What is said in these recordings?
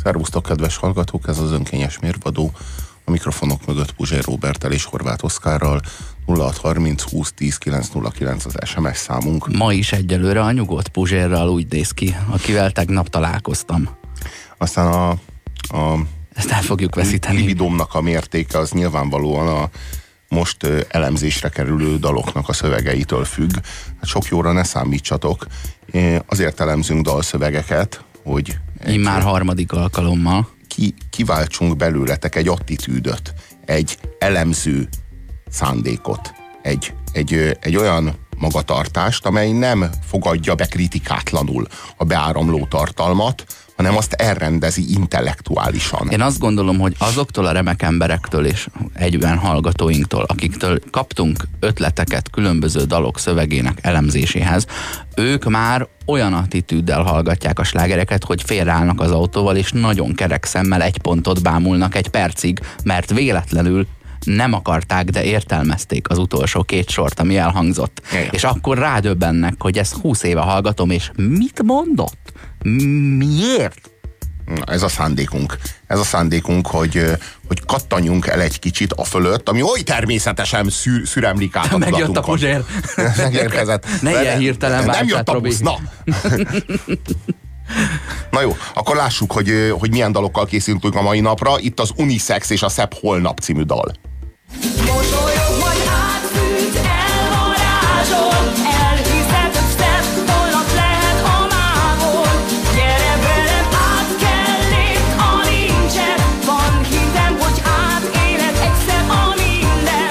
Szervusztok, kedves hallgatók, ez az Önkényes Mérvadó. A mikrofonok mögött Puzsér Róberttel és Horváth Oszkárral. 0630 20 10 909 az SMS számunk. Ma is egyelőre a nyugodt Puzsérral úgy néz ki, akivel tegnap találkoztam. Aztán ezt el fogjuk veszíteni. A libidomnak a mértéke az nyilvánvalóan a most elemzésre kerülő daloknak a szövegeitől függ. Hát sok jóra ne számítsatok. Azért elemzünk dalszövegeket, hogy Immár harmadik alkalommal kiváltsunk belőletek egy attitűdöt, egy elemző szándékot, egy olyan magatartást, amely nem fogadja be kritikátlanul a beáramló tartalmat, hanem azt elrendezi intellektuálisan. Én azt gondolom, hogy azoktól a remek emberektől és egyben hallgatóinktól, akiktől kaptunk ötleteket különböző dalok szövegének elemzéséhez, ők már olyan attitűddel hallgatják a slágereket, hogy félreállnak az autóval, és nagyon kerek szemmel egy pontot bámulnak egy percig, mert véletlenül nem akarták, de értelmezték az utolsó két sort, ami elhangzott. Jaj. És akkor rádöbbennek, hogy ezt 20 éve hallgatom, és mit mondott? Miért? Ez a szándékunk. Ez a szándékunk, hogy kattanjunk el egy kicsit a fölött, ami oly természetesen szüremlik át a Megjött a tudatunkon. Puzsér. Megérkezett. Ne ilyen hirtelen nem jött a Robi. busz, na! Na jó, akkor lássuk, hogy milyen dalokkal készültünk a mai napra. Itt az Unisex és a Szebb Holnap című dal. Mosolyog, majd átfűt, elvarázsol, elhiszed, hogy szebb holnap lehet a mából. Gyere velem, át kell lépd a nincsen, van hitem, hogy átéled egyszer a minden.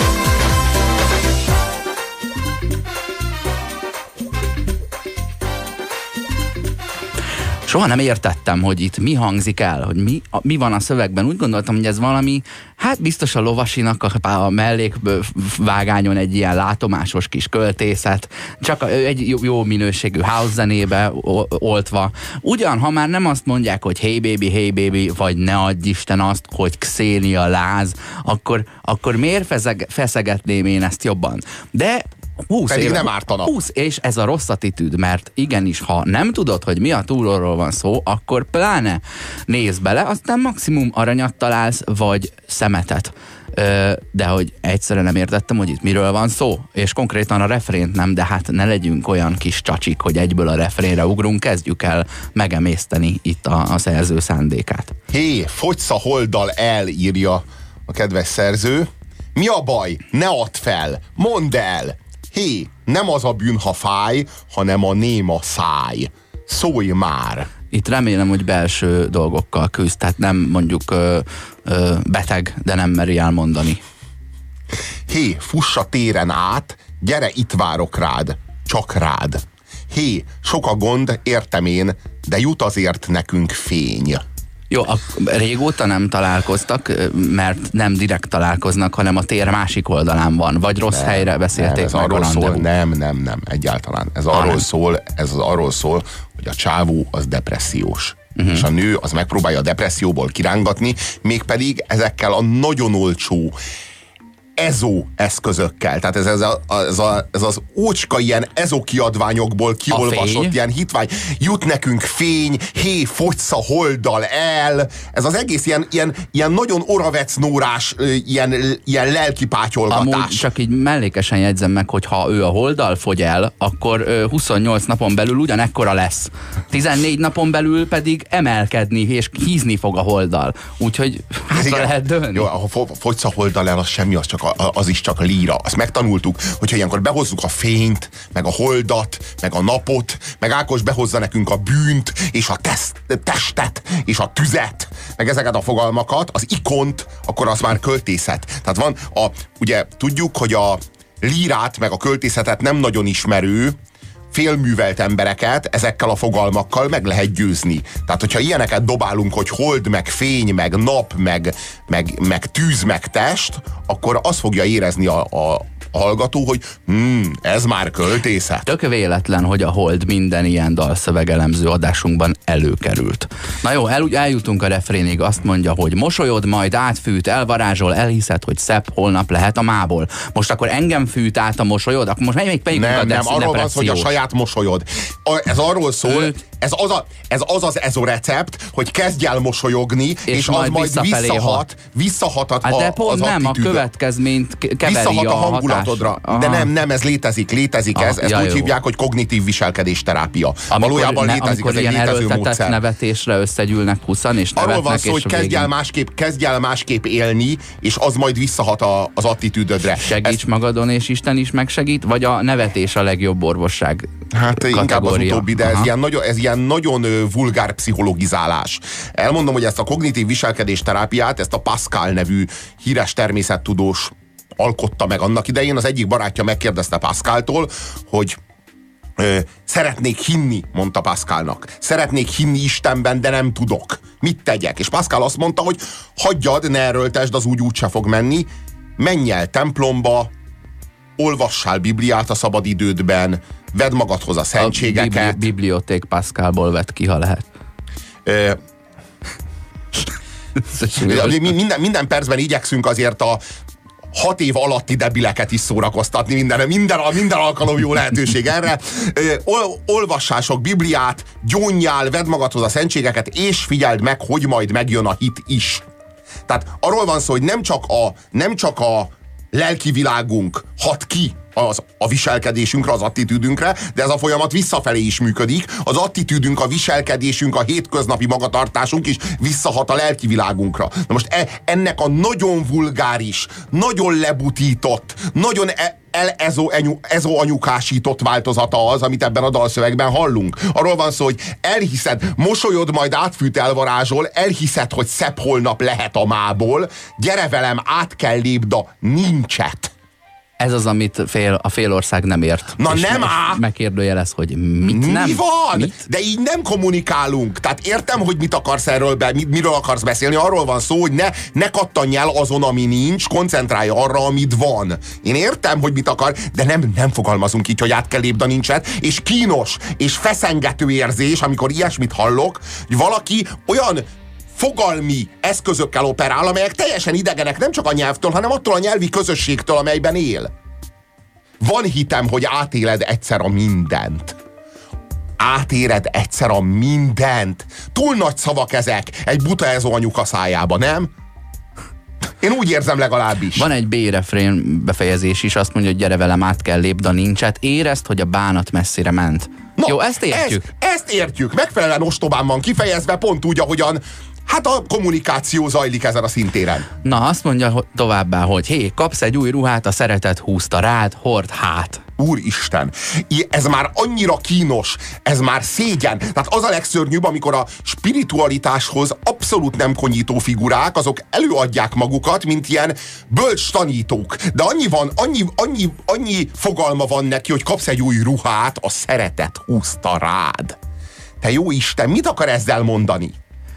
Soha nem értettem, hogy itt mi hangzik el, hogy mi van a szövegben. Úgy gondoltam, hogy ez valami, hát biztos a Lovasinak a mellékvágányon egy ilyen látomásos kis költészet, csak egy jó minőségű house zenébe oltva. Ugyan, ha már nem azt mondják, hogy hey baby, vagy ne adj Isten azt, hogy Xenia láz, akkor miért feszegetném én ezt jobban? De 20 Pedig éve, nem ártana. 20, és ez a rossz attitűd, mert igenis, ha nem tudod, hogy mi a túlóról van szó, akkor pláne nézz bele, aztán maximum aranyat találsz, vagy szemetet. De hogy egyszerűen nem értettem, hogy itt miről van szó, és konkrétan a refrént nem, de hát ne legyünk olyan kis csacsik, hogy egyből a refrénre ugrunk, kezdjük el megemészteni itt a szerző szándékát. Hé, fogysz a holddal el, írja a kedves szerző. Mi a baj? Ne add fel! Mondd el! Hé, nem az a bűn, ha fáj, hanem a néma száj. Szólj már! Itt remélem, hogy belső dolgokkal küzd, tehát nem mondjuk beteg, de nem meri elmondani. Hé, fuss a téren át, gyere, itt várok rád, csak rád. Hé, sok a gond, értem én, de jut azért nekünk fény. Jó, régóta nem találkoztak, mert nem direkt találkoznak, hanem a tér másik oldalán van. Vagy rossz helyre beszélték ez meg arról a szól, rendezvút. nem, egyáltalán. Ez arról szól, hogy a csávó az depressziós. És a nő az megpróbálja a depresszióból kirángatni, mégpedig ezekkel a nagyon olcsó ezó eszközökkel. Tehát ez az ócska ilyen ezó kiadványokból kiolvasott ilyen hitvány. Jut nekünk fény, hé, fogysz a holddal el. Ez az egész ilyen nagyon oravecnórás, ilyen lelkipátyolgatás. Amúgy csak így mellékesen jegyzem meg, hogy ha ő a holddal fogy el, akkor 28 napon belül ugyanekkora lesz. 14 napon belül pedig emelkedni és hízni fog a holddal. Úgyhogy hátra lehet dőlni. Jó, ha fogysz a holddal el, az semmi, az is csak líra. Azt megtanultuk, hogyha ilyenkor behozzuk a fényt, meg a holdat, meg a napot, meg Ákos behozza nekünk a bűnt, és a testet, és a tüzet, meg ezeket a fogalmakat, az ikont, akkor az már költészet. Tehát van, ugye tudjuk, hogy a lírát, meg a költészetet nem nagyon ismerő, félművelt embereket ezekkel a fogalmakkal meg lehet győzni. Tehát, hogyha ilyeneket dobálunk, hogy hold, meg fény, meg nap, meg tűz, meg test, akkor azt fogja érezni a hallgató, hogy ez már költészet. Tök véletlen, hogy a Hold minden ilyen dalszövegelemző adásunkban előkerült. Na jó, eljutunk a refrénig, azt mondja, hogy mosolyod, majd átfűt, elvarázsol, elhiszed, hogy szebb holnap lehet a mából. Most akkor engem fűt át a mosolyod? Akkor most melyik nem, a arról van szó, hogy a saját mosolyod. Ez arról szól, ez a recept, hogy kezdj el mosolyogni, és az majd visszahat hát de pont az nem, attitűdöd. A következményt keveri Visszahat a a hangulatodra. De nem, ez létezik ez. Ezt úgy hívják, hogy kognitív viselkedésterápia. Valójában létezik, ez egy létező módszer. Nevetésre összegyűlnek 20-an, és nevetnek. Arról van szó, hogy kezdj el másképp élni, és az majd visszahat az attitűdödre. Segíts magadon, és Isten is megsegít, vagy a nevetés a legjobb orvosság? Hát inkább az utóbbi, de ez ilyen nagyon vulgár pszichologizálás. Elmondom, hogy ezt a kognitív viselkedésterápiát, ezt a Pascal nevű híres természettudós alkotta meg annak idején. Az egyik barátja megkérdezte Pascaltól, hogy szeretnék hinni, mondta Pascalnak. Szeretnék hinni Istenben, de nem tudok. Mit tegyek? És Pascal azt mondta, hogy hagyjad, ne erőltesd, az úgy se fog menni. Menj el templomba, olvassál Bibliát a szabadidődben, vedd magadhoz a szentségeket. A biblioték Pascalból vett ki, ha lehet. Minden percben igyekszünk azért a 6 év alatti debileket is szórakoztatni, minden alkalom jó lehetőség erre. Olvassál sok Bibliát, gyónjál, vedd magadhoz a szentségeket, és figyeld meg, hogy majd megjön a hit is. Tehát arról van szó, hogy nem csak a lelki világunk hat ki a viselkedésünkre, az attitűdünkre, de ez a folyamat visszafelé is működik. Az attitűdünk, a viselkedésünk, a hétköznapi magatartásunk is visszahat a lelki világunkra. Na most ennek a nagyon vulgáris, nagyon lebutított, nagyon ezóanyukásított változata az, amit ebben a dalszövegben hallunk. Arról van szó, hogy elhiszed, mosolyod, majd átfűt elvarázsol, elhiszed, hogy szebb holnap lehet a mából, gyere velem, át kell lépd a nincset. Ez az, amit a fél ország nem ért. Na nem á! Megkérdőjelez, hogy mit nem. Mi van? Mit? De így nem kommunikálunk. Tehát értem, hogy mit akarsz erről, miről akarsz beszélni. Arról van szó, hogy ne kattanj el azon, ami nincs, koncentrálj arra, amit van. Én értem, hogy mit akar, de nem fogalmazunk így, hogy át kell lépd a nincset. És kínos, és feszengető érzés, amikor ilyesmit hallok, hogy valaki olyan fogalmi eszközökkel operál, amelyek teljesen idegenek nem csak a nyelvtől, hanem attól a nyelvi közösségtől, amelyben él. Van hitem, hogy átéled egyszer a mindent. Átéred egyszer a mindent. Túl nagy szavak ezek egy buta ezóanyuka szájába, nem? Én úgy érzem legalábbis. Van egy B-refrén befejezés is, azt mondja, hogy gyere velem, át kell lépd a nincset, érezd, hogy a bánat messzire ment. Na, jó, ezt értjük. Ezt értjük. Megfelelően ostobán van kifejezve, pont úgy, ahogyan hát a kommunikáció zajlik ezen a szintéren. Na, azt mondja továbbá, hogy hé, kapsz egy új ruhát, a szeretet húzta rád, hord hát. Úristen, ez már annyira kínos, ez már szégyen. Tehát az a legszörnyűbb, amikor a spiritualitáshoz abszolút nem konyító figurák, azok előadják magukat, mint ilyen bölcs tanítók. De annyi fogalma van neki, hogy kapsz egy új ruhát, a szeretet húzta rád. Te jó Isten, mit akar ezzel mondani?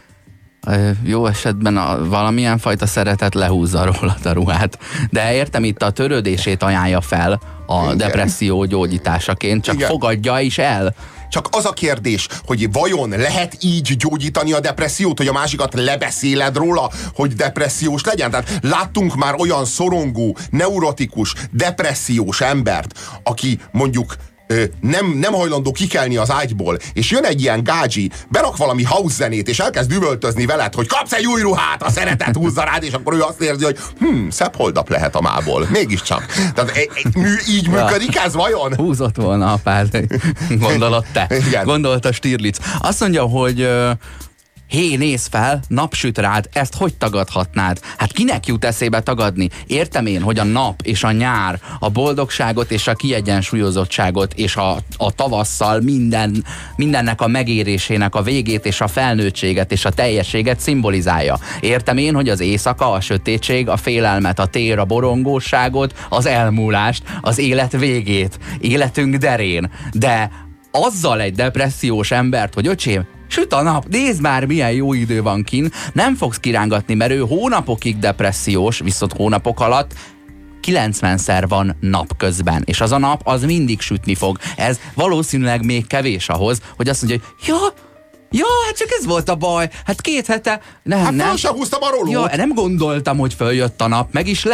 Jó esetben valamilyen fajta szeretet lehúzza rólad a ruhát. De értem, itt a törődését ajánlja fel a depresszió gyógyításaként, csak fogadja is el. Csak az a kérdés, hogy vajon lehet így gyógyítani a depressziót, hogy a másikat lebeszéled róla, hogy depressziós legyen? Tehát láttunk már olyan szorongó, neurotikus, depressziós embert, aki mondjuk nem hajlandó kikelni az ágyból, és jön egy ilyen gágyi, berak valami house zenét, és elkezd üvöltözni veled, hogy kapsz egy új ruhát, a szeretet húzza rád, és akkor ő azt érzi, hogy szebb holnap lehet a mából. Mégiscsak. Tehát így működik ez vajon? Húzott volna apád, gondolod te. Igen. Gondolta Stirlitz. Azt mondja, hogy hé, nézz fel, napsüt rád, ezt hogy tagadhatnád? Hát kinek jut eszébe tagadni? Értem én, hogy a nap és a nyár, a boldogságot és a kiegyensúlyozottságot és a tavasszal mindennek a megérésének a végét és a felnőttséget és a teljességet szimbolizálja. Értem én, hogy az éjszaka, a sötétség, a félelmet, a tér, a borongóságot, az elmúlást, az élet végét, életünk derén. De azzal egy depressziós embert, hogy öcsém, süt a nap, nézd már, milyen jó idő van kin, nem fogsz kirángatni, mert ő hónapokig depressziós, viszont hónapok alatt 90-szer van napközben, és az a nap az mindig sütni fog. Ez valószínűleg még kevés ahhoz, hogy azt mondja, hogy ja, hát csak ez volt a baj, hát 2 hete... Nem, sem húztam a rolót. Ja, nem gondoltam, hogy följött a nap, meg is lep.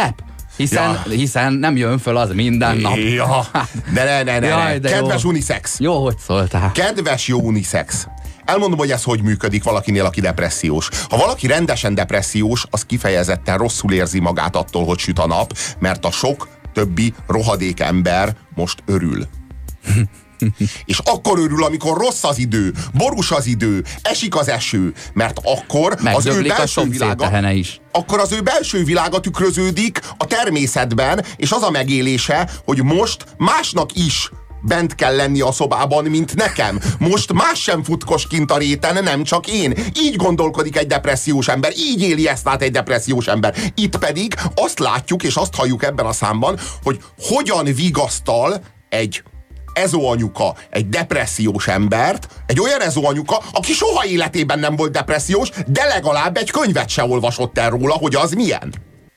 Hiszen nem jön föl az minden nap. Ja. Ne. Jaj, de Kedves jó. unisex. Jó, hogy szóltál. Kedves jó unisex. Elmondom, hogy ez hogy működik valakinél, aki depressziós. Ha valaki rendesen depressziós, az kifejezetten rosszul érzi magát attól, hogy süt a nap, mert a sok többi rohadék ember most örül. És akkor örül, amikor rossz az idő, borús az idő, esik az eső, mert akkor az ő belső világa, is. akkor az ő belső világa tükröződik a természetben, és az a megélése, hogy most másnak is bent kell lenni a szobában, mint nekem. Most más sem futkos kint a réten, nem csak én. Így gondolkodik egy depressziós ember, így éli ezt át egy depressziós ember. Itt pedig azt látjuk, és azt halljuk ebben a számban, hogy hogyan vigasztal egy ezóanyuka egy depressziós embert, egy olyan ezóanyuka, aki soha életében nem volt depressziós, de legalább egy könyvet se olvasott el róla, hogy az milyen.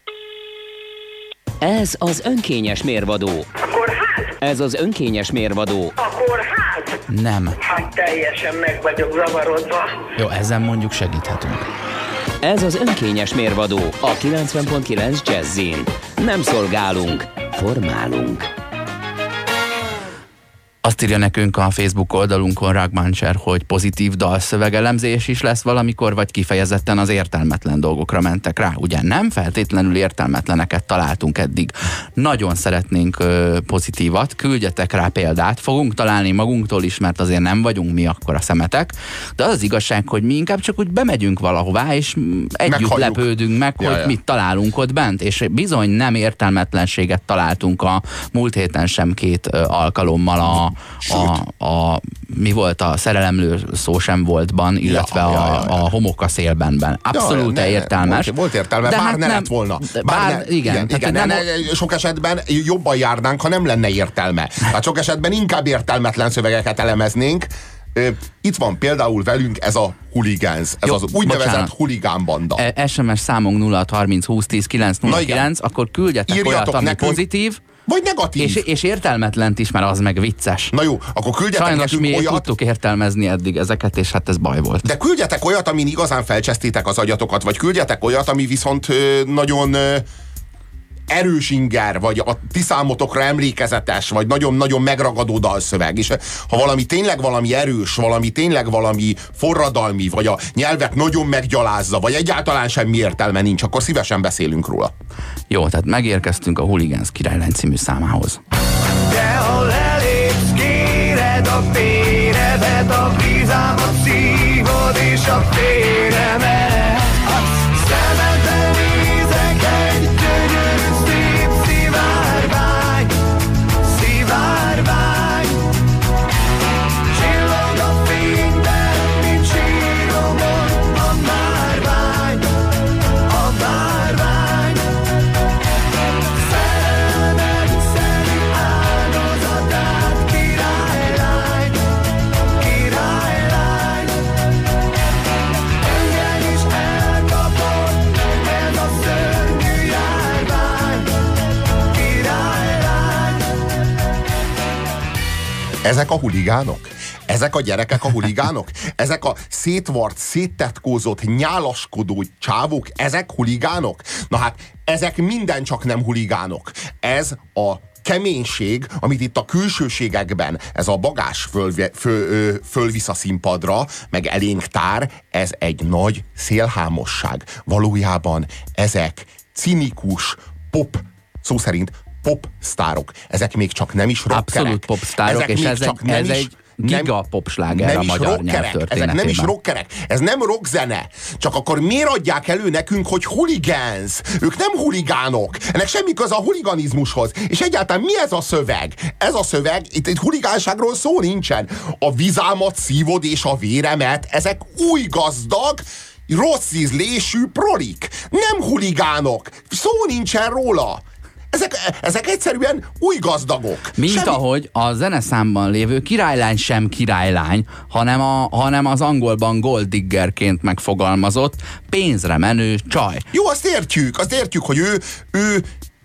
Ez az önkényes mérvadó. Akkor hát? Ez az önkényes mérvadó. Akkor hát? Nem. Hát teljesen meg vagyok zavarodva. Jó, ezen mondjuk segíthetünk. Ez az önkényes mérvadó a 90.9 Jazzin. Nem szolgálunk, formálunk. Azt írja nekünk a Facebook oldalunkon Ragmancher, hogy pozitív dalszövegelemzés is lesz valamikor, vagy kifejezetten az értelmetlen dolgokra mentek rá. Ugye nem feltétlenül értelmetleneket találtunk eddig. Nagyon szeretnénk pozitívat, küldjetek rá példát, fogunk találni magunktól is, mert azért nem vagyunk mi akkora szemetek, de az igazság, hogy mi inkább csak úgy bemegyünk valahová, és együtt Meghalljuk. lepődünk meg, hogy mit találunk ott bent, és bizony nem értelmetlenséget találtunk a múlt héten sem 2 alkalommal mi volt a szerelemlő szó sem voltban, illetve a homoka szélbenben. Abszolút értelmes. Volt értelme, de bár hát ne nem, lett volna. Igen. Sok esetben jobban járnánk, ha nem lenne értelme. Hát sok esetben inkább értelmetlen szövegeket elemeznénk. Itt van például velünk ez a hooligans, ez az úgynevezett huligánbanda. SMS számunk 0630 20 10 909, akkor küldjetek Írjatok olyat, ami nekünk, pozitív, vagy negatív. és értelmetlent is, mert az meg vicces. Na jó, akkor küldjetek Sajnos nekünk mi olyat. tudtuk értelmezni eddig ezeket, és hát ez baj volt. De küldjetek olyat, amin igazán felcsesztétek az agyatokat, vagy küldjetek olyat, ami viszont nagyon erős inger, vagy a ti számotokra emlékezetes, vagy nagyon-nagyon megragadó dalszöveg. És ha valami tényleg valami erős, valami tényleg valami forradalmi, vagy a nyelvet nagyon meggyalázza, vagy egyáltalán semmi értelme nincs, akkor szívesen beszélünk róla. Jó, tehát megérkeztünk a Hooligans királylány című számához. De ha lelépsz, kéred a féredet, a vizámat szívod és a féremet. Szemedben nézek egy gyönyörű szép szivárvány, szivárvány. Csillog a fényben, mint síromon a márvány, a márvány. Szerelmed szeri áldozatát, királylány, királylány. Engem is elkapott ez a szörnyű járvány, királylány. Ezek a huligánok? Ezek a gyerekek a huligánok? Ezek a szétvart, széttetkózott, nyálaskodó csávók, ezek huligánok? Na hát, ezek minden csak nem huligánok. Ez a keménység, amit itt a külsőségekben ez a bagás fölvisz a színpadra, meg elénk tár, ez egy nagy szélhámosság. Valójában ezek cinikus, szó szerint popsztárok. Ezek még csak nem is rockerek. Abszolút popsztárok, és ez egy giga popsláger a magyar nyelv történetében. Ezek nem is rockerek. Ez nem rockzene. Csak akkor miért adják elő nekünk, hogy hooligans? Ők nem huligánok. Ennek semmi köze a huliganizmushoz. És egyáltalán mi ez a szöveg? Ez a szöveg, itt huligánságról szó nincsen. A vizámat szívod és a véremet, ezek új gazdag, rossz ízlésű prolik. Nem huligánok. Szó nincsen róla. Ezek egyszerűen új gazdagok. Mint ahogy a zeneszámban lévő királylány sem királylány, hanem az angolban gold diggerként megfogalmazott pénzre menő csaj. Jó, azt értjük, hogy ő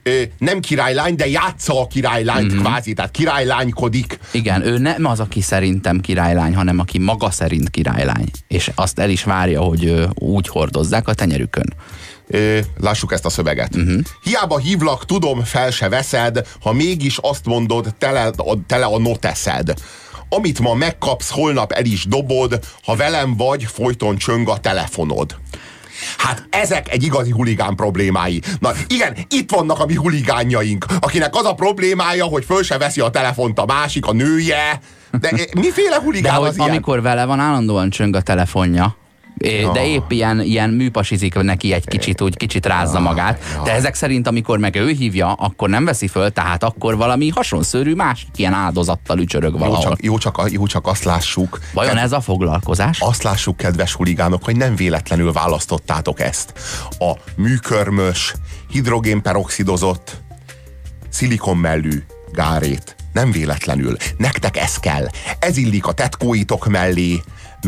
nem királylány, de játsza a királylányt kvázi, tehát királylánykodik. Igen, ő nem az, aki szerintem királylány, hanem aki maga szerint királylány. És azt el is várja, hogy úgy hordozzák a tenyerükön. Lássuk ezt a szöveget. Hiába hívlak, tudom, fel se veszed, ha mégis azt mondod, tele a noteszed. Amit ma megkapsz, holnap el is dobod, ha velem vagy, folyton csöng a telefonod. Hát ezek egy igazi huligán problémái. Na igen, itt vannak a mi huligánjaink, akinek az a problémája, hogy föl se veszi a telefont a másik, a nője. De miféle huligán de az ilyen? amikor vele van, állandóan csöng a telefonja. De épp ilyen műpasizik neki egy kicsit, úgy kicsit rázza magát. De ezek szerint, amikor meg ő hívja, akkor nem veszi föl, tehát akkor valami hasonszörű másik ilyen áldozattal ücsörög valahol. Jó, csak azt lássuk. Vajon ez a foglalkozás? Azt lássuk, kedves huligánok, hogy nem véletlenül választottátok ezt. A műkörmös, hidrogénperoxidozott, szilikonmellű gárét. Nem véletlenül. Nektek ez kell. Ez illik a tetkóitok mellé,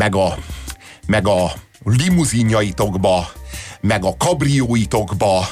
meg a limuzinjaitokba, meg a kabrióitokba.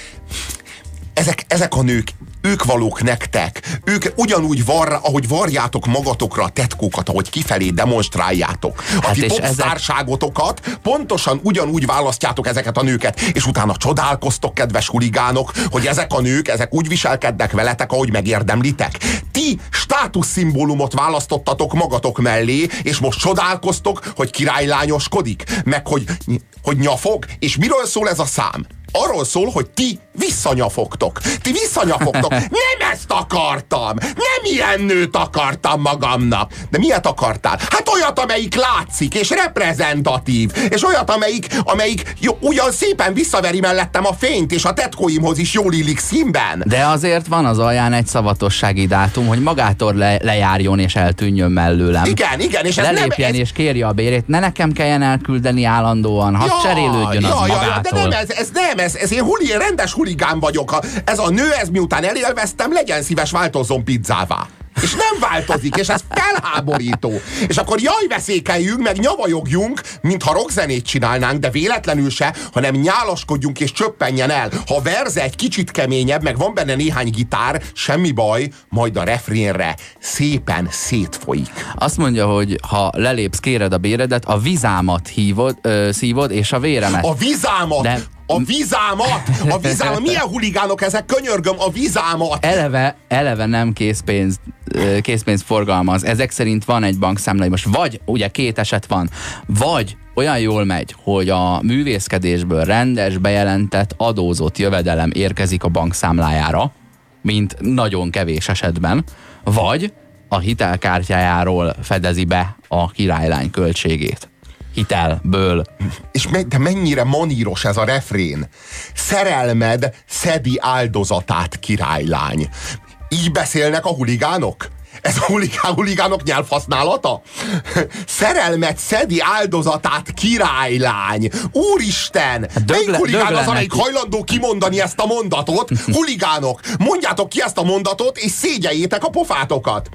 Ezek a nők, ők valók nektek. Ők ugyanúgy ahogy varjátok magatokra a tetkókat, ahogy kifelé demonstráljátok. A ti popsztárságotokat, pontosan ugyanúgy választjátok ezeket a nőket, és utána csodálkoztok, kedves huligánok, hogy ezek a nők, ezek úgy viselkednek veletek, ahogy megérdemlitek. Ti státuszszimbólumot választottatok magatok mellé, és most csodálkoztok, hogy királylányoskodik, meg hogy nyafog, és miről szól ez a szám? Arról szól, hogy ti visszanyafogtok. Ti visszanyafogtok. Nem ezt akartam. Nem ilyen nőt akartam magamnak. De miért akartál? Hát olyat, amelyik látszik, és reprezentatív. És olyat, amelyik ugyan szépen visszaveri mellettem a fényt, és a tetkóimhoz is jól illik színben. De azért van az alján egy szavatossági dátum, hogy magától lejárjon és eltűnjön mellőlem. Igen, és ez lelépjen nem... és kérje a bérét. Ne nekem kelljen elküldeni állandóan, ha cserélődjön az magától. De nem, ez én rendes huligán vagyok. Ez a nő, ez miután elélveztem, legyen szíves, változzon pizzává. És nem változik, és ez felháborító. És akkor veszékeljünk, meg nyavajogjunk, mintha rockzenét csinálnánk, de véletlenül se, hanem nyálaskodjunk és csöppenjen el. Ha a verze egy kicsit keményebb, meg van benne néhány gitár, semmi baj, majd a refrénre szépen szétfolyik. Azt mondja, hogy ha lelépsz, kéred a béredet, a vizámat szívod, és a véremet. A vizámat! De... A vizámat! Milyen huligánok ezek? Könyörgöm, a vizámat! Eleve nem készpénzt forgalmaz. Ezek szerint van egy bankszámla, most vagy, ugye két eset van, vagy olyan jól megy, hogy a művészkedésből rendes, bejelentett, adózott jövedelem érkezik a bankszámlájára, mint nagyon kevés esetben, vagy a hitelkártyájáról fedezi be a királylány költségét. Hitelből. És de mennyire maníros ez a refrén. Szerelmed szedi áldozatát, királylány. Így beszélnek a huligánok? Ez a huligánok nyelvhasználata? Szerelmet szedi áldozatát, királylány. Úristen! Melyik huligán az, amelyik hajlandó kimondani ezt a mondatot? Huligánok, mondjátok ki ezt a mondatot, és szégyeljétek a pofátokat.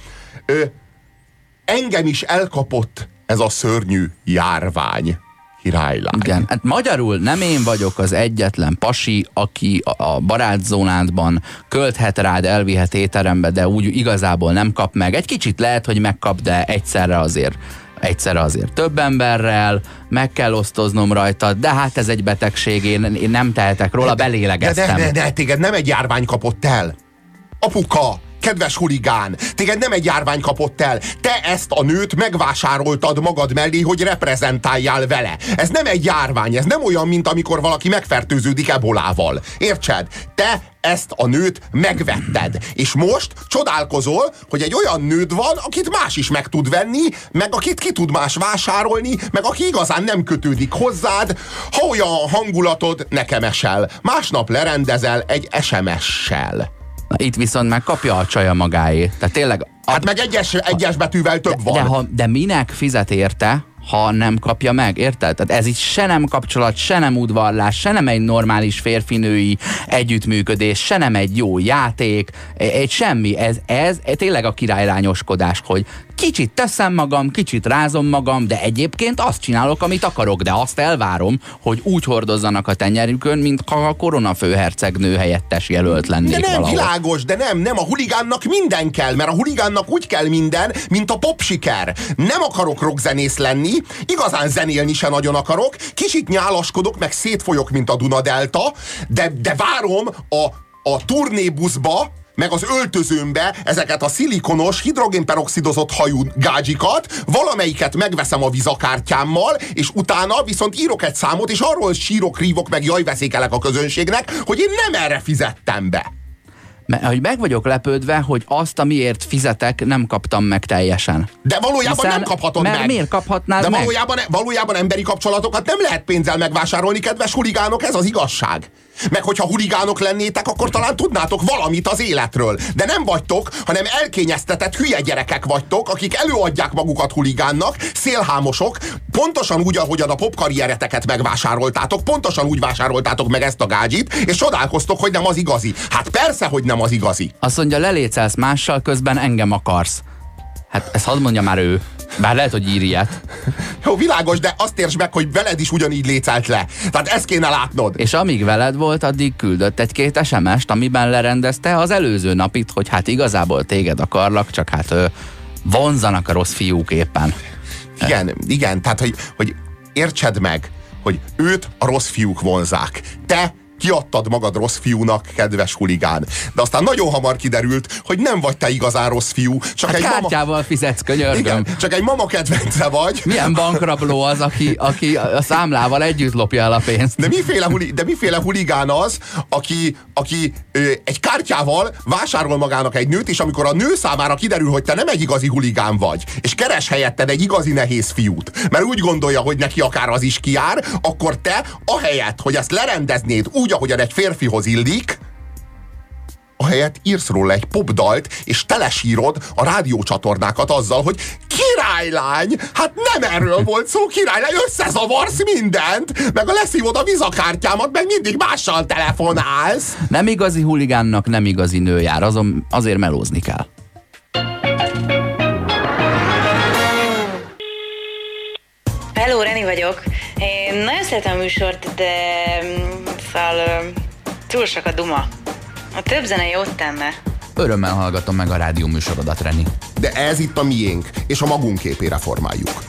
Engem is elkapott ez a szörnyű járvány, királylány. Igen, hát magyarul nem én vagyok az egyetlen pasi, aki a barátzónádban költhet rád, elvihet étterembe, de úgy igazából nem kap meg. Egy kicsit lehet, hogy megkap, de egyszerre azért több emberrel, meg kell osztoznom rajta, de hát ez egy betegség, én nem tehetek róla, belélegeztem. De téged nem egy járvány kapott el. Apuka! Kedves huligán, téged nem egy járvány kapott el. Te ezt a nőt megvásároltad magad mellé, hogy reprezentáljál vele. Ez nem egy járvány, ez nem olyan, mint amikor valaki megfertőződik ebolával. Értsed? Te ezt a nőt megvetted. És most csodálkozol, hogy egy olyan nőd van, akit más is meg tud venni, meg akit ki tud más vásárolni, meg aki igazán nem kötődik hozzád. Ha olyan hangulatod, nekem esel. Másnap lerendezel egy SMS-sel. Itt viszont megkapja a csaja magáét. Tehát tényleg... Hát meg egyes betűvel több van. De minek fizet érte, ha nem kapja meg, érted? Tehát ez itt se nem kapcsolat, se nem udvarlás, se nem egy normális férfinői együttműködés, se nem egy jó játék, egy semmi. Ez tényleg a királylányoskodás, hogy kicsit teszem magam, kicsit rázom magam, de egyébként azt csinálok, amit akarok, de azt elvárom, hogy úgy hordozzanak a tenyerükön, mint ha a koronafőhercegnő helyettes jelölt lennék De nem, valahol. világos, de nem, a huligánnak minden kell, mert a huligánnak úgy kell minden, mint a popsiker. Nem akarok rockzenész lenni, igazán zenélni se nagyon akarok, kicsit nyálaskodok, meg szétfolyok, mint a Dunadelta, de várom a turnébuszba, meg az öltözőmbe ezeket a szilikonos, hidrogénperoxidozott hajú gágyikat, valamelyiket megveszem a vizakártyámmal, és utána viszont írok egy számot, és arról sírok, rívok, meg jajveszékelek a közönségnek, hogy én nem erre fizettem be. Hogy meg vagyok lepődve, hogy azt, amiért fizetek, nem kaptam meg teljesen. De valójában Hiszen, nem kaphatod mert meg. miért kaphatnád De meg? valójában emberi kapcsolatokat nem lehet pénzzel megvásárolni, kedves huligánok, ez az igazság. Meg hogyha huligánok lennétek, akkor talán tudnátok valamit az életről. De nem vagytok, hanem elkényeztetett hülye gyerekek vagytok, akik előadják magukat huligánnak, szélhámosok, pontosan úgy, ahogyan a popkarriereteket megvásároltátok, pontosan úgy vásároltátok meg ezt a gágyit, és csodálkoztok, hogy nem az igazi. Hát persze, hogy nem az igazi. Azt mondja, lelécelsz mással, közben engem akarsz. Hát ezt hadd mondja már ő. Bár lehet, hogy ír ilyet. Jó, világos, de azt értsd meg, hogy veled is ugyanígy lécelt le. Tehát ezt kéne látnod. És amíg veled volt, addig küldött egy-két SMS-t, amiben lerendezte az előző napit, hogy hát igazából téged akarlak, csak hát vonzanak a rossz fiúk éppen. Igen, tehát hogy értsed meg, hogy őt a rossz fiúk vonzák. Te kiadtad magad rossz fiúnak, kedves huligán. De aztán nagyon hamar kiderült, hogy nem vagy te igazán rossz fiú, csak Hát egy kártyával fizetsz, könyörgöm. Igen, csak egy mama kedvence vagy. Milyen bankrabló az, aki a számlával együtt lopja el a pénzt? De miféle huligán az, aki egy kártyával vásárol magának egy nőt, és amikor a nő számára kiderül, hogy te nem egy igazi huligán vagy, és keres helyetted egy igazi nehéz fiút, mert úgy gondolja, hogy neki akár az is kijár, akkor te ahelyett, hogy ezt lerendeznéd úgy, ahogyan egy férfihoz illik, ahelyett írsz róla egy popdalt, és telesírod a rádiócsatornákat azzal, hogy királylány, hát nem erről volt szó, királylány, összezavarsz mindent, meg a leszívod a vizakártyámat, meg mindig mással telefonálsz. Nem igazi huligánnak nem igazi nő jár, azért melózni kell. Hello, Reni vagyok. Én nagyon szeretem a műsort, de szóval túl sok a duma. A több zene jót tenne. Örömmel hallgatom meg a rádió műsorodat, Reni. De ez itt a miénk, és a magunk képére formáljuk.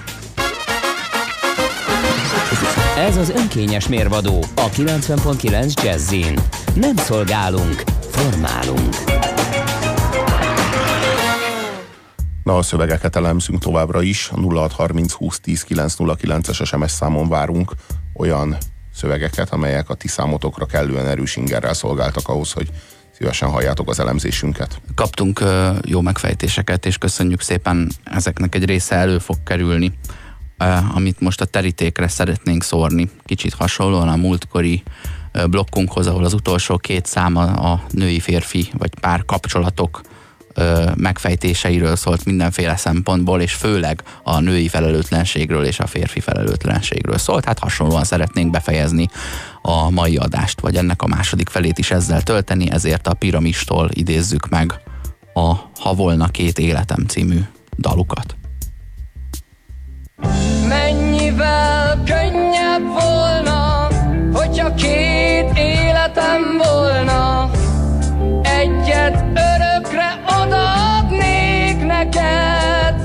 Ez az önkényes mérvadó a 90.9 Jazzin. Nem szolgálunk, formálunk. Na, a szövegeket elemzünk továbbra is. A 0630 20 10 909-es SMS számon várunk olyan szövegeket, amelyek a ti számotokra kellően erős ingerrel szolgáltak ahhoz, hogy szívesen halljátok az elemzésünket. Kaptunk jó megfejtéseket, és köszönjük szépen, ezeknek egy része elő fog kerülni, amit most a terítékre szeretnénk szórni. Kicsit hasonlóan a múltkori blokkunkhoz, ahol az utolsó két szám a női-férfi vagy pár kapcsolatok megfejtéseiről szólt mindenféle szempontból, és főleg a női felelőtlenségről és a férfi felelőtlenségről szólt. Hát hasonlóan szeretnénk befejezni a mai adást, vagy ennek a második felét is ezzel tölteni, ezért a Piramistól idézzük meg a Ha volna két életem című dalukat. Mennyivel könnyebb volna, hogyha két életem volna, egyet örökre odaadnék neked,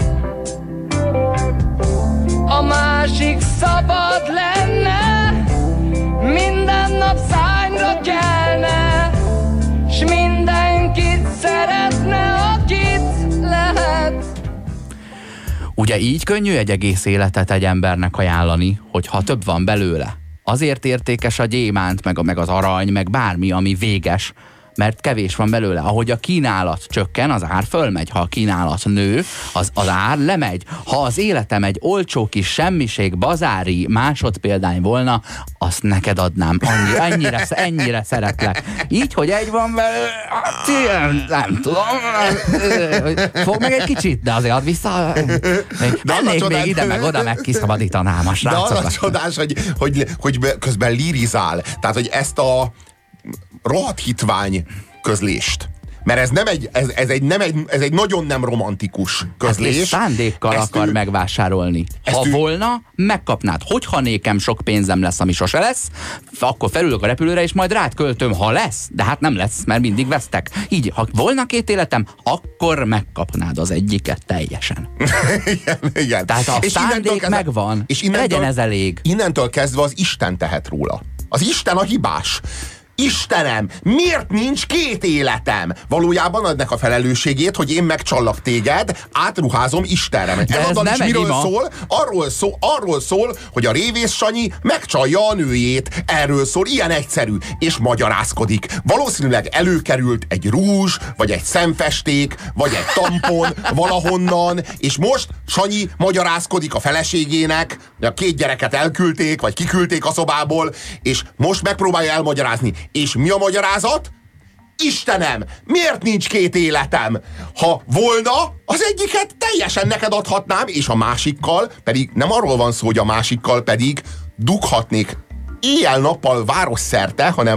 a másik szabad lenne, minden nap szányra kelne, s mindenkit szeretne, akit lehet. Ugye így könnyű egy egész életet egy embernek ajánlani, hogyha több van belőle. Azért értékes a gyémánt, meg az arany, meg bármi, ami véges, mert kevés van belőle. Ahogy a kínálat csökken, az ár fölmegy. Ha a kínálat nő, az ár lemegy. Ha az életem egy olcsó kis semmiség, bazári másodpéldány volna, azt neked adnám. Ennyire szeretlek. Így, hogy egy van belőle, nem tudom. Fog meg egy kicsit, de azért add vissza. Mennék még ide, meg oda, meg kiszabadítanám a srácokat. De az a csodás, hogy közben lirizál. Tehát, hogy ezt a rohadt hitvány közlést Mert ez egy nagyon nem romantikus közlés. És szándékkal akar megvásárolni. Ha volna, megkapnád. Hogyha nékem sok pénzem lesz, ami sose lesz, akkor felülök a repülőre, és majd rád költöm, ha lesz. De hát nem lesz, mert mindig vesztek. Így, ha volna 2 életem, akkor megkapnád az egyiket teljesen. Igen. Tehát a szándék megvan, és legyen ez elég. Innentől kezdve az Isten tehet róla. Az Isten a hibás. Istenem, miért nincs 2 életem? Valójában adnak a felelősségét, hogy én megcsallak téged, átruházom Istenre. De ez nem miről szól? Arról szól, hogy a Révész Sanyi megcsalja a nőjét. Erről szól, ilyen egyszerű. És magyarázkodik. Valószínűleg előkerült egy rúzs, vagy egy szemfesték, vagy egy tampon valahonnan, és most Sanyi magyarázkodik a feleségének, a 2 gyereket elküldték, vagy kiküldték a szobából, és most megpróbálja elmagyarázni. És mi a magyarázat? Istenem, miért nincs 2 életem? Ha volna, az egyiket teljesen neked adhatnám, és a másikkal pedig, nem arról van szó, hogy a másikkal pedig dughatnék éjjel-nappal városszerte, hanem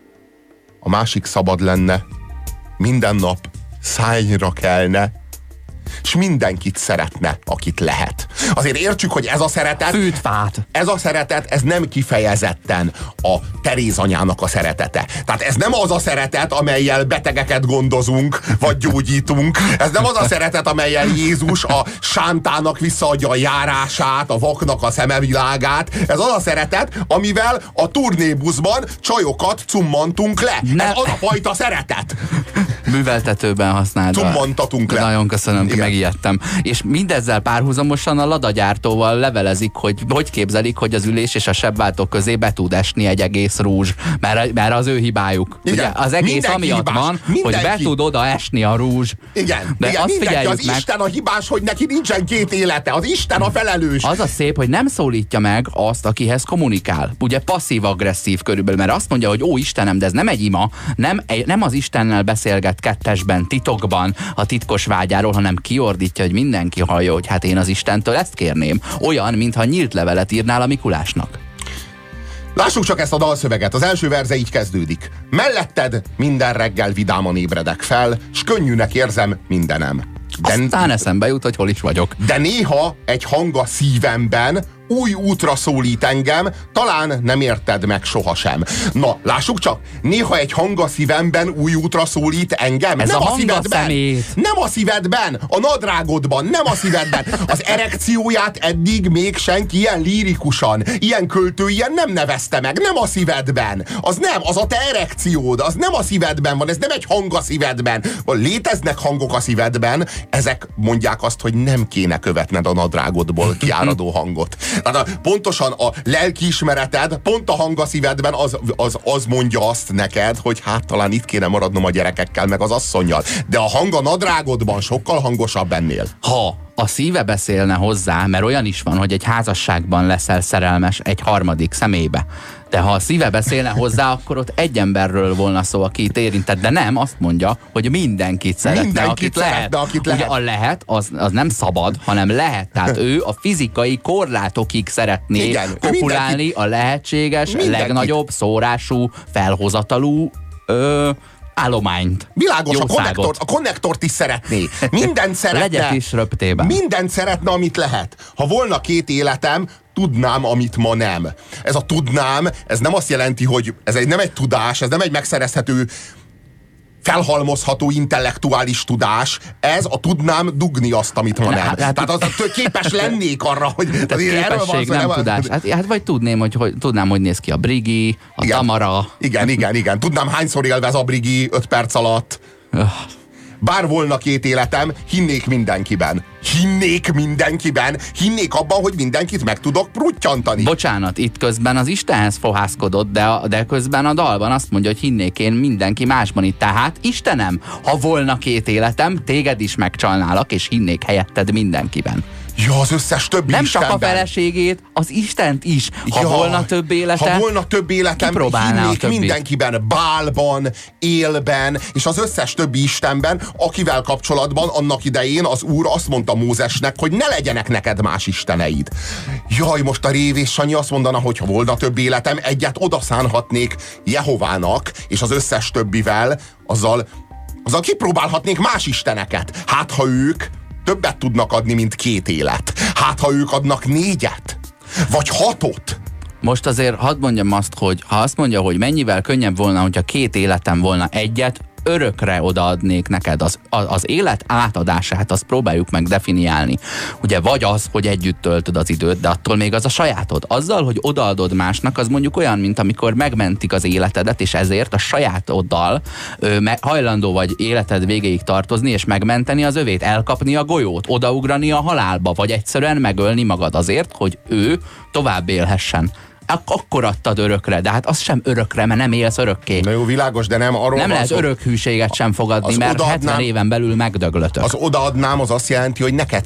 a másik szabad lenne, minden nap szárnyra kelne, és mindenkit szeretne, akit lehet. Azért értsük, hogy ez a szeretet... Fűtfát. Ez a szeretet, ez nem kifejezetten a Teréz anyának a szeretete. Tehát ez nem az a szeretet, amellyel betegeket gondozunk, vagy gyógyítunk. Ez nem az a szeretet, amellyel Jézus a sántának visszaadja a járását, a vaknak a szemevilágát. Ez az a szeretet, amivel a turnébuszban csajokat cummantunk le. Ez az a fajta szeretet. Műveltetőben használva. Cummantatunk le. Nagyon köszönöm, megijedtem. És mindezzel párhuzamosan a Lada gyártóval levelezik, hogy képzelik, hogy az ülés és a sebváltó közé be tud esni egy egész rúzs. Mert az ő hibájuk. Ugye, az egész mindenki amiatt hibás. Van, hogy be tud oda esni a rúzs. Igen, de igen, mindenki, az meg, Isten a hibás, hogy neki nincsen 2 élete. Az Isten a felelős. Az a szép, hogy nem szólítja meg azt, akihez kommunikál. Ugye passzív-agresszív körülbelül, mert azt mondja, hogy ó Istenem, de ez nem egy ima, nem az Istennel beszélget kettesben, titokban a titkos vágyáról, hanem kiordítja, hogy mindenki hallja, hogy hát én az Istentől ezt kérném. Olyan, mintha nyílt levelet írnál a Mikulásnak. Lássuk csak ezt a dalszöveget. Az első verze így kezdődik. Melletted minden reggel vidáman ébredek fel, s könnyűnek érzem mindenem. Aztán eszembe jut, hogy hol is vagyok. De néha egy hang a szívemben új útra szólít engem, talán nem érted meg sohasem. Na, lássuk csak, néha egy hang a szívemben új útra szólít engem. Ez nem a szívedben. Nem a szívedben, a nadrágodban, nem a szívedben. Az erekcióját eddig még senki ilyen lírikusan, ilyen költő, ilyen nem nevezte meg. Nem a szívedben. Az nem, az a te erekciód, az nem a szívedben van, ez nem egy hang a szívedben. Léteznek hangok a szívedben, ezek mondják azt, hogy nem kéne követned a nadrágodból kiáradó hangot. Tehát pontosan a lelkiismereted, pont a hang a szívedben az mondja azt neked, hogy hát talán itt kéne maradnom a gyerekekkel, meg az asszonnyal. De a hang a nadrágodban sokkal hangosabb ennél. Ha a szíve beszélne hozzá, mert olyan is van, hogy egy házasságban leszel szerelmes egy harmadik személybe. De ha a szíve beszélne hozzá, akkor ott egy emberről volna szó, aki itt érintett. De nem, azt mondja, hogy mindenkit szeretne, akit lehet. Ugye a lehet, az nem szabad, hanem lehet. Tehát ő a fizikai korlátokig szeretné kopulálni a lehetséges, legnagyobb szórású, felhozatalú állományt. Világos, a konnektort is szeretné. Mindent szeretne. Legyek is röptében. Mindent szeretne, amit lehet. Ha volna 2 életem, tudnám, amit ma nem. Ez a tudnám, ez nem azt jelenti, hogy ez nem egy tudás, ez nem egy megszerezhető, felhalmozható intellektuális tudás, ez a tudnám dugni azt, amit ma nem. Tehát az képes lennék arra, hogy... Képesség, nem tudás. Hát vagy tudnám, hogy néz ki a Brigi, a Tamara. Igen. Tudnám, hányszor élvez a Brigi 5 perc alatt. Bár volna 2 életem, hinnék mindenkiben. Hinnék abban, hogy mindenkit meg tudok pruttyantani. Bocsánat, itt közben az Istenhez fohászkodott, de közben a dalban azt mondja, hogy hinnék én mindenki másban itt. Tehát Istenem, ha volna 2 életem, téged is megcsalnálak, és hinnék helyetted mindenkiben. Ja, az összes többi nem Istenben. csak a feleségét, az Istent is. Ha volna több életem, hinnék mindenkiben, Bálban, Élben, és az összes többi Istenben, akivel kapcsolatban annak idején az Úr azt mondta Mózesnek, hogy ne legyenek neked más isteneid. Jaj, most a Révész Sanyi azt mondana, hogy ha volna több életem, egyet odaszánhatnék Jehovának, és az összes többivel, azzal azzal kipróbálhatnénk más isteneket. Hát, ha ők többet tudnak adni, mint 2 élet. Hát, ha ők adnak 4, vagy 6. Most azért hadd mondjam azt, hogy ha azt mondja, hogy mennyivel könnyebb volna, hogyha 2 életem volna 1, örökre odaadnék neked az élet átadását, azt próbáljuk meg definiálni. Ugye vagy az, hogy együtt töltöd az időt, de attól még az a sajátod. Azzal, hogy odaadod másnak, az mondjuk olyan, mint amikor megmentik az életedet, és ezért a sajátoddal hajlandó vagy életed végéig tartozni, és megmenteni az övét, elkapni a golyót, odaugrani a halálba, vagy egyszerűen megölni magad azért, hogy ő tovább élhessen. Akkor adtad örökre, de hát az sem örökre, mert nem élsz örökké. Na jó, világos, de nem arról nem lehet szó. örökhűséget sem fogadni, mert 70 éven belül megdöglötök. Az odaadnám, az azt jelenti, hogy neked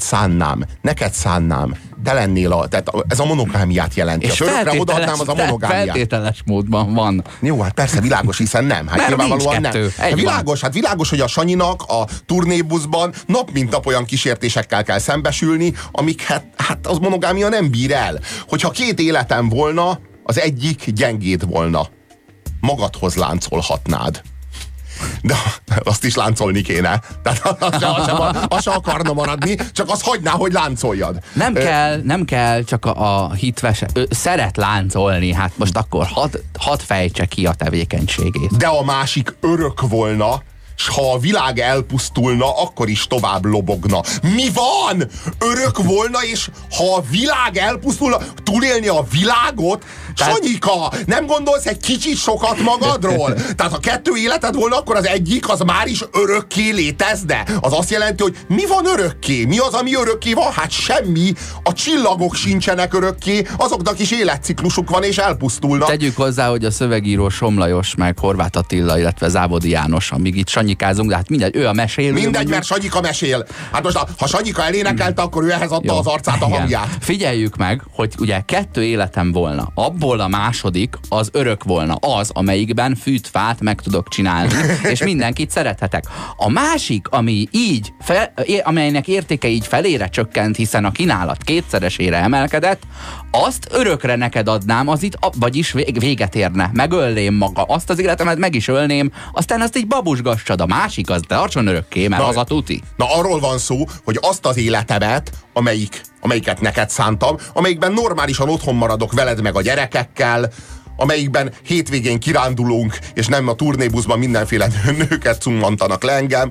szánnám. Te lennél tehát ez a monogámiát jelenti. És örökre odaadnám, az a monogámiát. Feltételes módban van. Jó, hát persze, világos, hiszen nem. Hát mert nincs nem. kettő. Hát világos, hogy a Sanyinak a turnébuszban nap mint nap olyan kísértésekkel kell szembesülni, amik hát az monogámia nem bír el. Hogyha 2 életem volna, az egyik gyengéd volna. Magadhoz láncolhatnád. De azt is láncolni kéne. Tehát az se akarna maradni, csak azt hagyná, hogy láncoljad. Nem kell csak a hitves, szeret láncolni, hát most akkor hadd fejtse ki a tevékenységét. De a másik örök volna, s ha a világ elpusztulna, akkor is tovább lobogna. Mi van? Örök volna, és ha a világ elpusztulna, túlélni a világot? Sanyika, nem gondolsz egy kicsit sokat magadról? Tehát ha 2 életed volna, akkor az egyik az már is örökké létezne. Az azt jelenti, hogy mi van örökké? Mi az, ami örökké van? Hát semmi. A csillagok sincsenek örökké, azoknak is életciklusuk van, és elpusztulnak. Tegyük hozzá, hogy a szövegíró Somlajos, meg Horváth Attila, illetve Zábodi János, amíg itt sanyikázunk, de hát mindegy, ő a mesélő. Mindegy, mert Sanyika mesél. Hát most ha Sanyika elénekelte, akkor ő ehhez adta az arcát, a hangját. Figyeljük meg, hogy ugye 2 életem volna. Abból a második az örök volna. Az, amelyikben fűt-fát meg tudok csinálni, és mindenkit szerethetek. A másik, ami így, amelynek értéke így felére csökkent, hiszen a kínálat 2-szeresére emelkedett, azt örökre neked adnám, az itt vagyis véget érne. Megölném maga. Azt az életemet meg is ölném, aztán azt így babusgassad. A másik az tartson örökké, mert az a tuti. Na arról van szó, hogy azt az életemet, amelyiket neked szántam, amelyikben normálisan otthon maradok veled meg a gyerekekkel, amelyikben hétvégén kirándulunk, és nem a turnébuszban mindenféle nőket cummantanak le engem,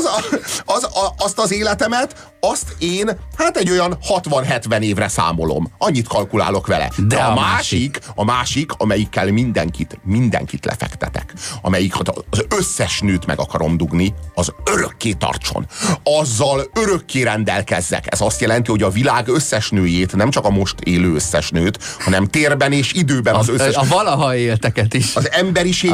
azt az életemet, azt én hát egy olyan 60-70 évre számolom. Annyit kalkulálok vele. De a másik, amelyikkel mindenkit lefektetek. Amelyik az összes nőt meg akarom dugni, az örökké tartson. Azzal örökké rendelkezzek. Ez azt jelenti, hogy a világ összes nőjét, nem csak a most élő összes nőt, hanem térben és időben az összes... A valaha élteket is. Az emberiség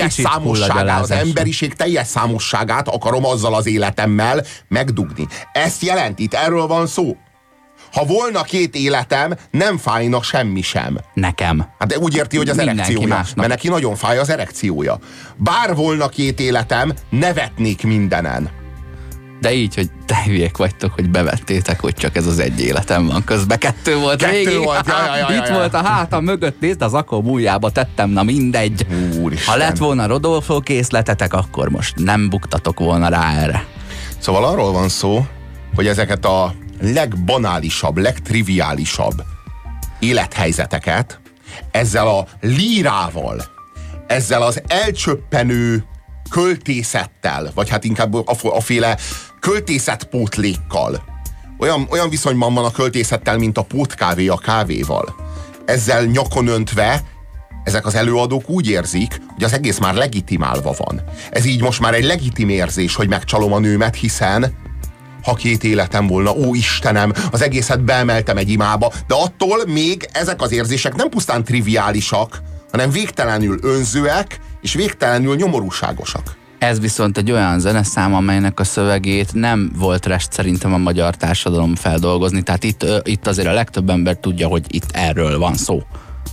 teljes számosságát akarom azzal az életemmel megdugni. Ezt jelenti, itt erről van szó. Ha volna 2 életem, nem fájna semmi sem. Nekem. Hát de úgy érti, hogy az erekciója. Másnak. Mert neki nagyon fáj az erekciója. Bár volna 2 életem, nevetnék mindenen. De így, hogy te hülyék vagytok, hogy bevettétek, hogy csak ez az egy életem van. Közben 2 volt. 2 volt, Itt volt a hátam mögött, nézd, az akkor bújjába tettem, na mindegy. Úristen. Ha lett volna Rodolfo készletetek, akkor most nem buktatok volna rá erre. Szóval arról van szó, hogy ezeket a legbanálisabb, legtriviálisabb élethelyzeteket ezzel a lírával, ezzel az elcsöppenő költészettel, vagy hát inkább a féle költészetpótlékkal. Olyan viszonyban van a költészettel, mint a pótkávé a kávéval. Ezzel nyakon öntve ezek az előadók úgy érzik, hogy az egész már legitimálva van. Ez így most már egy legitim érzés, hogy megcsalom a nőmet, hiszen ha 2 életem volna, ó Istenem, az egészet beemeltem egy imába, de attól még ezek az érzések nem pusztán triviálisak, hanem végtelenül önzőek, és végtelenül nyomorúságosak. Ez viszont egy olyan zeneszám, amelynek a szövegét nem volt rest szerintem a magyar társadalom feldolgozni, tehát itt azért a legtöbb ember tudja, hogy itt erről van szó.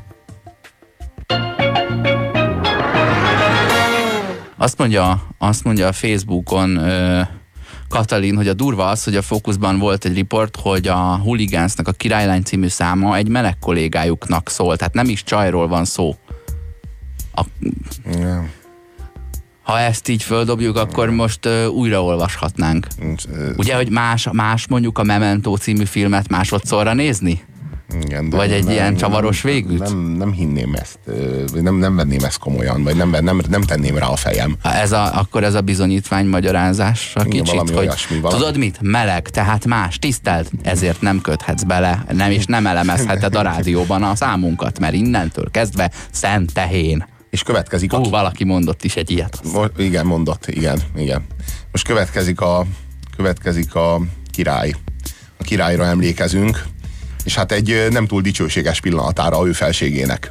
Azt mondja a Facebookon Katalin, hogy a durva az, hogy a Fókuszban volt egy riport, hogy a Hooligans-nak a Királylány című száma egy meleg kollégájuknak szól, tehát nem is csajról van szó. Ha ezt így földobjuk, akkor most újraolvashatnánk. Ugye, hogy más mondjuk a Memento című filmet másodszorra nézni? Igen, vagy egy ilyen csavaros végűt? Nem hinném ezt, nem venném ezt komolyan, vagy nem tenném rá a fejem. Akkor ez a bizonyítvány magyarázásra kicsit, valami hogy olyasmi, tudod mit? Meleg, tehát más, tisztelt, ezért nem köthetsz bele, és nem elemezheted a rádióban a számunkat, mert innentől kezdve szent tehén. És következik valaki mondott is egy ilyet. Igen, mondott, igen. Most következik a király. A királyra emlékezünk, és hát egy nem túl dicsőséges pillanatára ő felségének.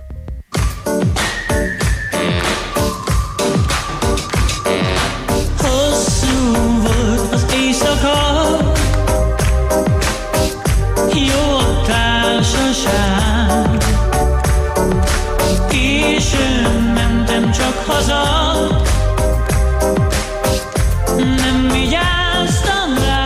Hosszú volt az éjszaka, jó a társaság, későn mentem csak haza, nem vigyáztam rá.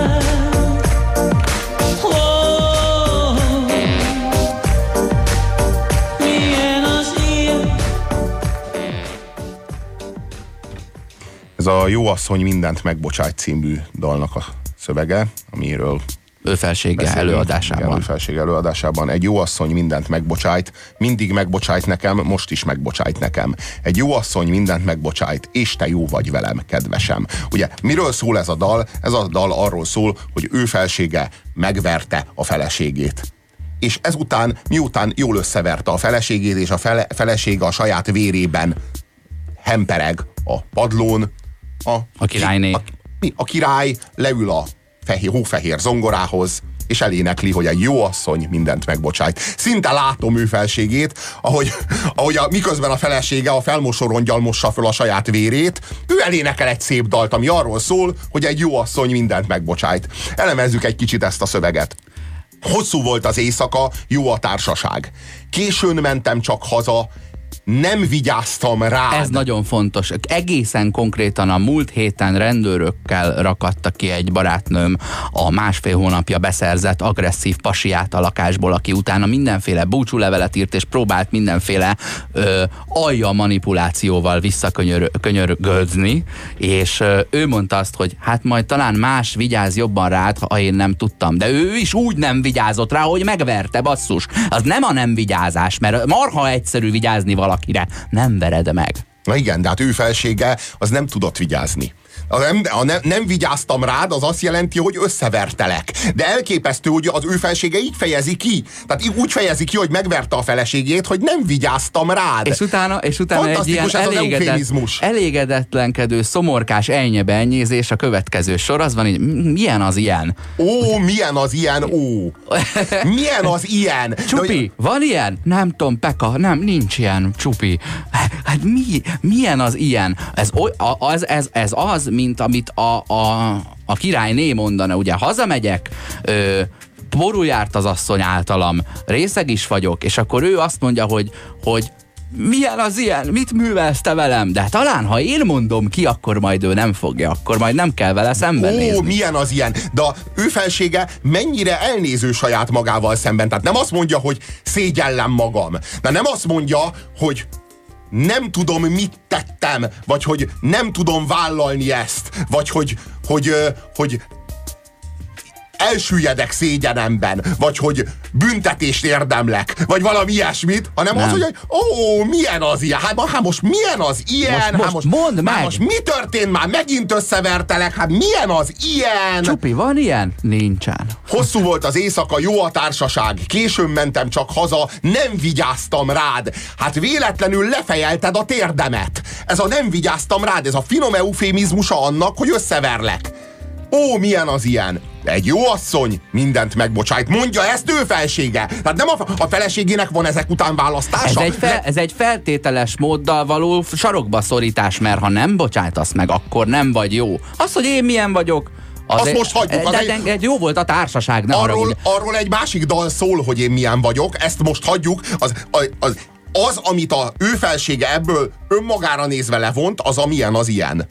Ez a Jó asszony mindent megbocsájt című dalnak a szövege, amiről ő felsége előadásában. Igen, ő felsége előadásában. Egy jó asszony mindent megbocsájt, mindig megbocsájt nekem, most is megbocsájt nekem. Egy jó asszony mindent megbocsájt, és te jó vagy velem, kedvesem. Ugye, miről szól ez a dal? Ez a dal arról szól, hogy ő felsége megverte a feleségét. És ezután, miután jól összeverte a feleségét, és a felesége a saját vérében hempereg a padlón, a királyné. A király leül a hófehér zongorához, és elénekli, hogy egy jó asszony mindent megbocsájt. Szinte látom ő felségét, ahogy miközben a felesége a felmosorongyal mossa föl a saját vérét, ő elénekel egy szép dalt, ami arról szól, hogy egy jó asszony mindent megbocsájt. Elemezzük egy kicsit ezt a szöveget. Hosszú volt az éjszaka, jó a társaság. Későn mentem csak haza, nem vigyáztam rád. Ez nagyon fontos. Egészen konkrétan a múlt héten rendőrökkel rakatta ki egy barátnőm a másfél hónapja beszerzett agresszív pasiát a lakásból, aki utána mindenféle búcsúlevelet írt, és próbált mindenféle alja manipulációval visszakönyörgözni, és ő mondta azt, hogy hát majd talán más vigyáz jobban rád, ha én nem tudtam. De ő is úgy nem vigyázott rá, hogy megverte, basszus. Az nem a nem vigyázás, mert marha egyszerű vigyázni valakire, nem vered meg. Na igen, de hát ő felsége az nem tudott vigyázni. Nem vigyáztam rád, az azt jelenti, hogy összevertelek. De elképesztő, hogy az ő felsége így fejezi ki. Tehát úgy fejezi ki, hogy megverte a feleségét, hogy nem vigyáztam rád. És utána egy ilyen elégedetlenkedő, szomorkás ennyebenyézés a következő sor, az van így, milyen az ilyen? Ó, milyen az ilyen, ó. Milyen az ilyen? Csupi, van ilyen? Nem tudom, Peka, nem, nincs ilyen, Csupi. Hát milyen az ilyen? Ez az, mint amit a királyné mondana, ugye hazamegyek, borul járt az asszony általam, részeg is vagyok, és akkor ő azt mondja, hogy milyen az ilyen, mit művelsz te velem? De talán, ha én mondom ki, akkor majd ő nem fogja, akkor majd nem kell vele szembenézni. Ó, milyen az ilyen? De ő felsége mennyire elnéző saját magával szemben. Tehát nem azt mondja, hogy szégyellem magam. De nem azt mondja, hogy nem tudom, mit tettem, vagy hogy nem tudom vállalni ezt, vagy hogy elsüllyedek szégyenemben, vagy hogy büntetést érdemlek, vagy valami ilyesmit, hanem nem. Az, hogy ó, milyen az ilyen? Hát most milyen az ilyen? Most mondd meg! Most mi történt már? Megint összevertelek? Hát milyen az ilyen? Csupi, van ilyen? Nincsen. Hosszú volt az éjszaka, jó a társaság, későn mentem csak haza, nem vigyáztam rád. Hát véletlenül lefejelted a térdemet. Ez a nem vigyáztam rád, ez a finom eufémizmusa annak, hogy összeverlek. Ó, milyen az ilyen? Egy jó asszony mindent megbocsájt. Mondja ezt ő felsége. Tehát nem a feleségének van ezek után választása. Ez egy feltételes móddal való sarokba szorítás, mert ha nem bocsájtasz meg, akkor nem vagy jó. Az, hogy én milyen vagyok, azt most hagyjuk. Egy jó volt a társaság. Arról egy másik dal szól, hogy én milyen vagyok. Ezt most hagyjuk. Az, amit ő felsége ebből önmagára nézve levont, az a milyen az ilyen.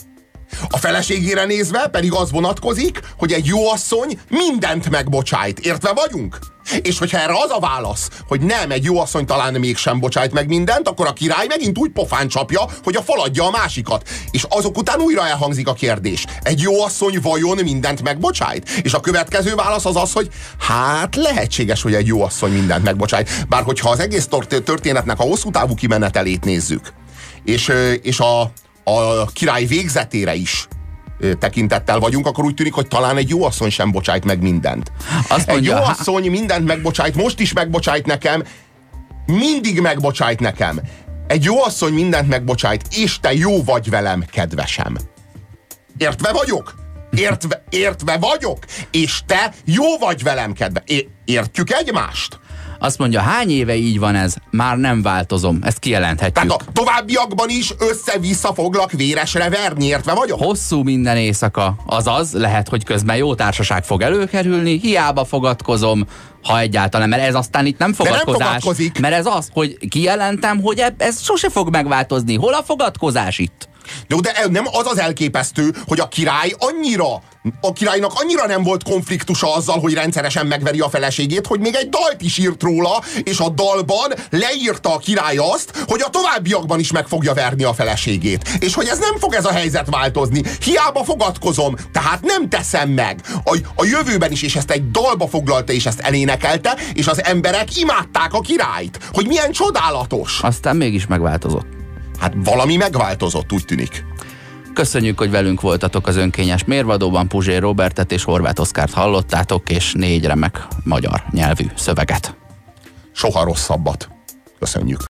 A feleségére nézve pedig az vonatkozik, hogy egy jó asszony mindent megbocsájt. Értve vagyunk? És hogyha erre az a válasz, hogy nem, egy jó asszony talán mégsem bocsájt meg mindent, akkor a király megint úgy pofán csapja, hogy a fal adja a másikat. És azok után újra elhangzik a kérdés. Egy jó asszony vajon mindent megbocsájt? És a következő válasz az az, hogy hát lehetséges, hogy egy jó asszony mindent megbocsájt. Bár hogyha az egész történetnek a hosszú távú kimenetelét nézzük, és a király végzetére is tekintettel vagyunk, akkor úgy tűnik, hogy talán egy jó asszony sem bocsájt meg mindent. Egy jó asszony mindent megbocsájt, most is megbocsájt nekem, mindig megbocsájt nekem. Egy jó asszony mindent megbocsájt, és te jó vagy velem, kedvesem. Értve vagyok? Értve vagyok? És te jó vagy velem, kedve. Értjük egymást? Azt mondja, hány éve így van ez? Már nem változom. Ezt kijelenthetjük. Tehát a továbbiakban is össze-vissza foglak véresre verni, értve vagyok? Hosszú minden éjszaka. Azaz, lehet, hogy közben jó társaság fog előkerülni, hiába fogadkozom, ha egyáltalán, mert ez aztán itt nem fogadkozás. Mert ez az, hogy kijelentem, hogy ez sose fog megváltozni. Hol a fogadkozás itt? De nem az az elképesztő, hogy a királynak annyira nem volt konfliktusa azzal, hogy rendszeresen megveri a feleségét, hogy még egy dalt is írt róla, és a dalban leírta a király azt, hogy a továbbiakban is meg fogja verni a feleségét. És hogy ez nem fog ez a helyzet változni. Hiába fogadkozom, tehát nem teszem meg. A jövőben is, és ezt egy dalba foglalta, és ezt elénekelte, és az emberek imádták a királyt. Hogy milyen csodálatos. Aztán mégis megváltozott. Hát valami megváltozott, úgy tűnik. Köszönjük, hogy velünk voltatok az önkényes mérvadóban. Puzsér Robertet és Horváth Oszkárt hallottátok, és 4 remek magyar nyelvű szöveget. Soha rosszabbat. Köszönjük.